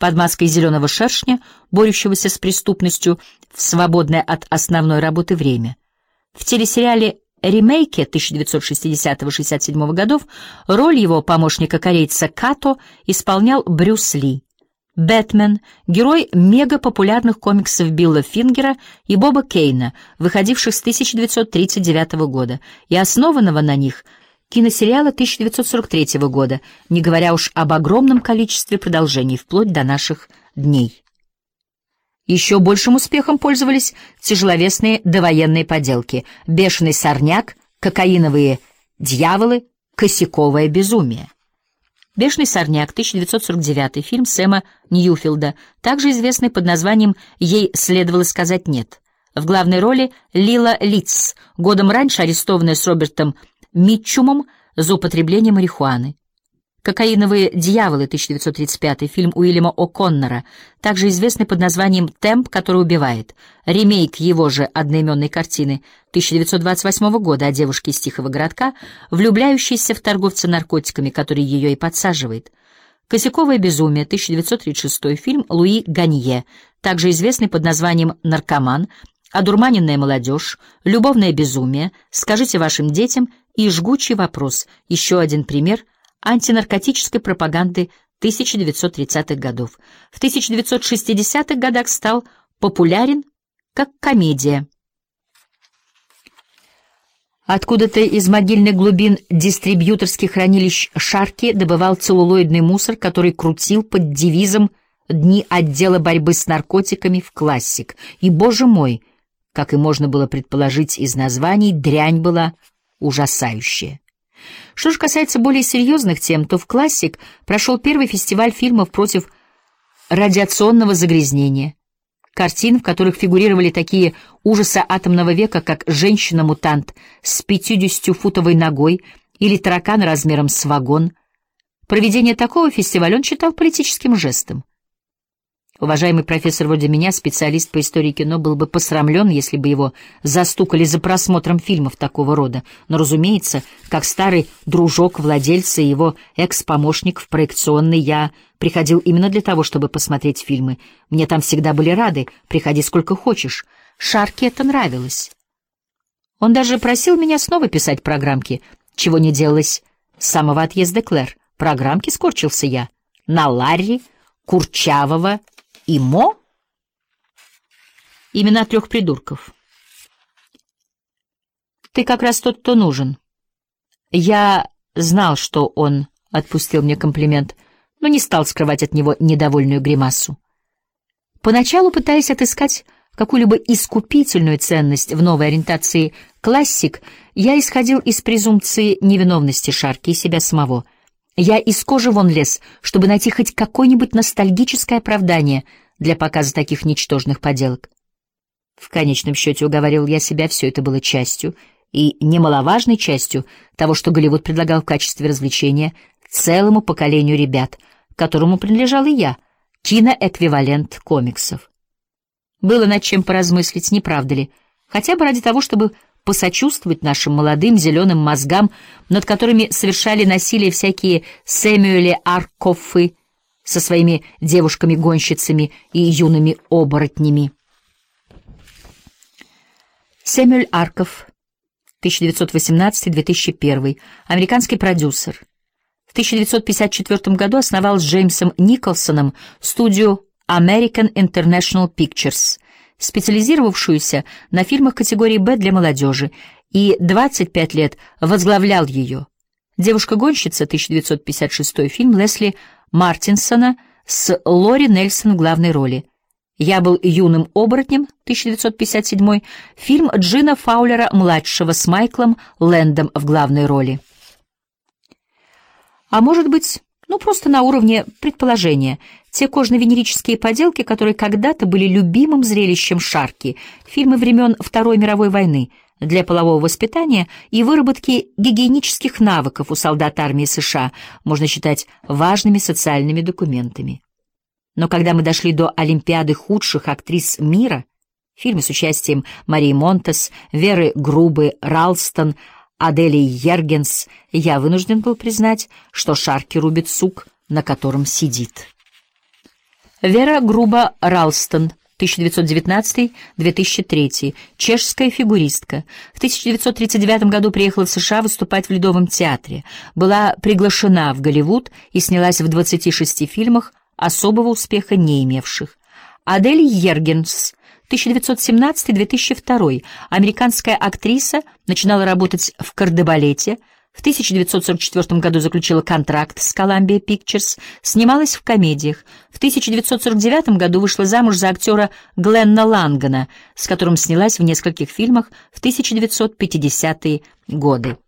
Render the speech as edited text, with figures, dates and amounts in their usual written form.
под маской зеленого шершня, борющегося с преступностью в свободное от основной работы время. В телесериале «Ремейке» 1960-67 годов роль его помощника-корейца Като исполнял Брюс Ли. «Бэтмен» — герой мегапопулярных комиксов Билла Фингера и Боба Кейна, выходивших с 1939 года, и основанного на них киносериала 1943 года, не говоря уж об огромном количестве продолжений вплоть до наших дней. Еще большим успехом пользовались тяжеловесные довоенные поделки «Бешеный сорняк», «Кокаиновые дьяволы», «Косяковое безумие». «Бешеный сорняк» 1949 фильм Сэма Ньюфилда, также известный под названием «Ей следовало сказать нет». В главной роли Лила Литц, годом раньше арестованная с Робертом Митчумом за употребление марихуаны. «Кокаиновые дьяволы» 1935 фильм Уильяма О'Коннора, также известный под названием «Темп, который убивает». Ремейк его же одноименной картины 1928 года о девушке из тихого городка, влюбляющейся в торговца наркотиками, который ее и подсаживает. «Косяковое безумие» 1936 фильм Луи Ганье, также известный под названием «Наркоман», «Одурманенная молодежь», «Любовное безумие», «Скажите вашим детям» и «Жгучий вопрос», еще один пример антинаркотической пропаганды 1930-х годов. В 1960-х годах стал популярен как комедия. Откуда-то из могильных глубин дистрибьюторских хранилищ Шарки добывал целлулоидный мусор, который крутил под девизом «Дни отдела борьбы с наркотиками» в «Классик». И, боже мой, как и можно было предположить из названий, дрянь была ужасающая. Что же касается более серьезных тем, то в «Классик» прошел первый фестиваль фильмов против радиационного загрязнения. Картин, в которых фигурировали такие ужасы атомного века, как «Женщина-мутант» с 50-футовой ногой или «Таракан размером с вагон». Проведение такого фестиваля он считал политическим жестом. Уважаемый профессор вроде меня, специалист по истории кино, был бы посрамлен, если бы его застукали за просмотром фильмов такого рода. Но, разумеется, как старый дружок владельца и его экс-помощник в проекционной, я приходил именно для того, чтобы посмотреть фильмы. Мне там всегда были рады, приходи сколько хочешь. Шарке это нравилось. Он даже просил меня снова писать программки, чего не делалось с самого отъезда Клэр. Программки, скорчился я, на Ларри, Курчавого и Мо? Имена 3 придурков. Ты как раз тот, кто нужен. Я знал, что он отпустил мне комплимент, но не стал скрывать от него недовольную гримасу. Поначалу, пытаясь отыскать какую-либо искупительную ценность в новой ориентации «Классик», я исходил из презумпции невиновности Шарки и себя самого. Я из кожи вон лез, чтобы найти хоть какое-нибудь ностальгическое оправдание для показа таких ничтожных поделок. В конечном счете, уговаривал я себя, все это было частью, и немаловажной частью того, что Голливуд предлагал в качестве развлечения целому поколению ребят, которому принадлежал и я, киноэквивалент комиксов. Было над чем поразмыслить, не правда ли? Хотя бы ради того, чтобы посочувствовать нашим молодым зеленым мозгам, над которыми совершали насилие всякие Сэмюэли Аркоффы со своими девушками-гонщицами и юными оборотнями. Сэмюэль Аркофф, 1918-2001, американский продюсер. В 1954 году основал с Джеймсом Николсоном студию American International Pictures, специализировавшуюся на фильмах категории «Б» для молодежи, и 25 лет возглавлял ее. «Девушка-гонщица», 1956 фильм Лесли Мартинсона с Лори Нельсон в главной роли. «Я был юным оборотнем», 1957 фильм Джина Фаулера-младшего с Майклом Лэндом в главной роли. А может быть, просто на уровне предположения, те кожно-венерические поделки, которые когда-то были любимым зрелищем Шарки, фильмы времен Второй мировой войны, для полового воспитания и выработки гигиенических навыков у солдат армии США, можно считать важными социальными документами. Но когда мы дошли до Олимпиады худших актрис мира, фильмы с участием Марии Монтес, Веры Грубы, Ралстон, Адели Йергенс, я вынужден был признать, что Шарки рубит сук, на котором сидит. Вера Груба-Ралстон, 1919-2003, чешская фигуристка. В 1939 году приехала в США выступать в Ледовом театре. Была приглашена в Голливуд и снялась в 26 фильмах, особого успеха не имевших. Адель Ергенс, 1917-2002, американская актриса, начинала работать в «Кардебалете», в 1944 году заключила контракт с Columbia Pictures, снималась в комедиях. В 1949 году вышла замуж за актера Гленна Лангана, с которым снялась в нескольких фильмах в 1950-е годы.